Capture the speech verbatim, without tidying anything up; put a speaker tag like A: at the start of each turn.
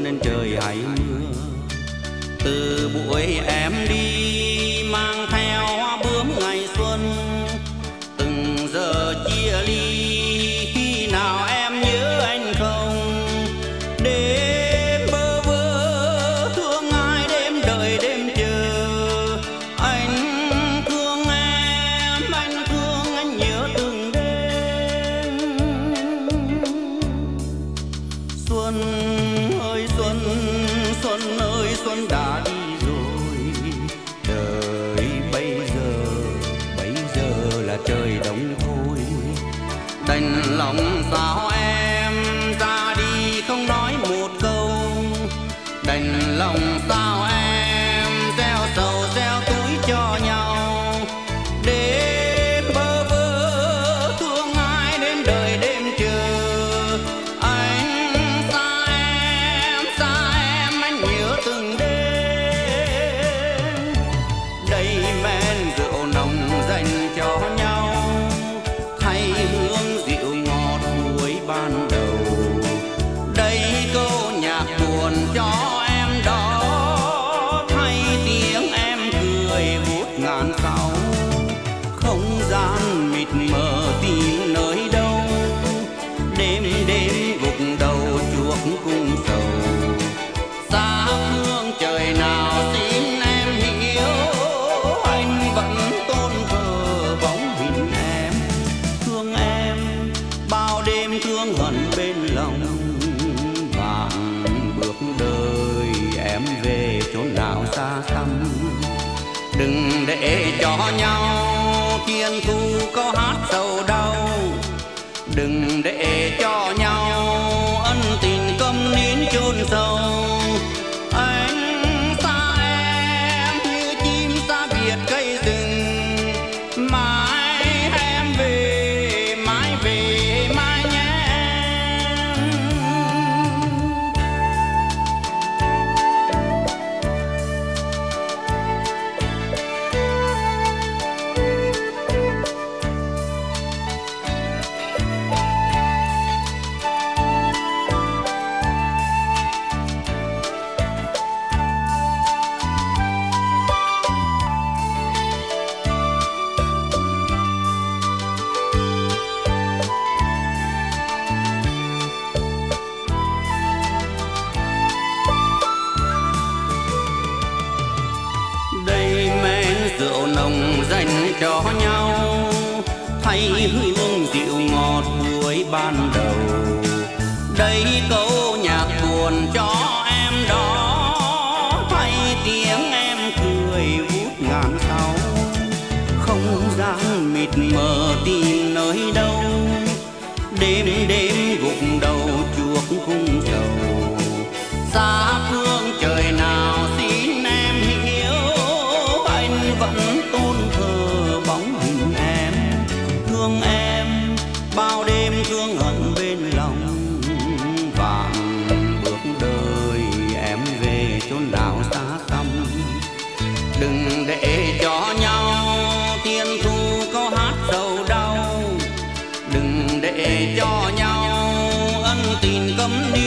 A: nên trời hay mưa. Từ buổi em đi mang theo hoa bướm ngày xuân, từng giờ chia ly khi nào em nhớ anh không. Đêm bơ vơ thương ai, đêm đợi đêm chờ. Anh thương em, anh thương anh nhớ từng đêm. Xuân ơi xuân, xuân ơi xuân đã đi rồi. Đời bây giờ, bây giờ là trời đông thôi. Đành lòng sao em ra đi không nói một câu. Đành lòng sao em gieo sầu gieo túi cho nhau. Đêm bơ vơ thương ai, đêm đợi đêm chờ. Anh xa em, xa em anh nhớ từng đêm. Đây men rượu nồng dành cho nhau, thay hương rượu ngọt cuối ban đầu. Đây câu nhạc buồn cho em đó, thay tiếng em cười vút ngàn sao. Không gian mịt mờ tìm nơi đâu, đêm đêm gục đầu chuộc cung sầu. Xa phương trời nào xin em hiểu, anh vẫn tôn thờ bóng hình em. Thương em bao đêm thương hận bên lòng, vạn bước đời em về chốn nào xa xăm. Đừng để cho nhau thiên thu có hát sầu đau. Đừng để cho nhau ân tình câm nín chôn sâu. Anh xa em như chim xa biệt cây rừng, mãi em về, mãi về mãi nhé em. Đây men rượu nồng dành cho nhau, thay hương rượu ngọt cuối ban đầu. Đây câu nhạc buồn cho em đó, thay tiếng em cười vút ngàn sao. Không gian mịt mờ tìm nơi đâu, đêm đêm gục đầu chuộc cung sầu. Xa phương trời nào xin em hiểu, anh vẫn tôn thờ bóng hình em. Thương em bao đêm thương hận bên lòng, vạn bước đời em về chốn nào xa xăm. Đừng để cho nhau thiên thu có hát sầu đau. Đừng để cho nhau ân tình câm đi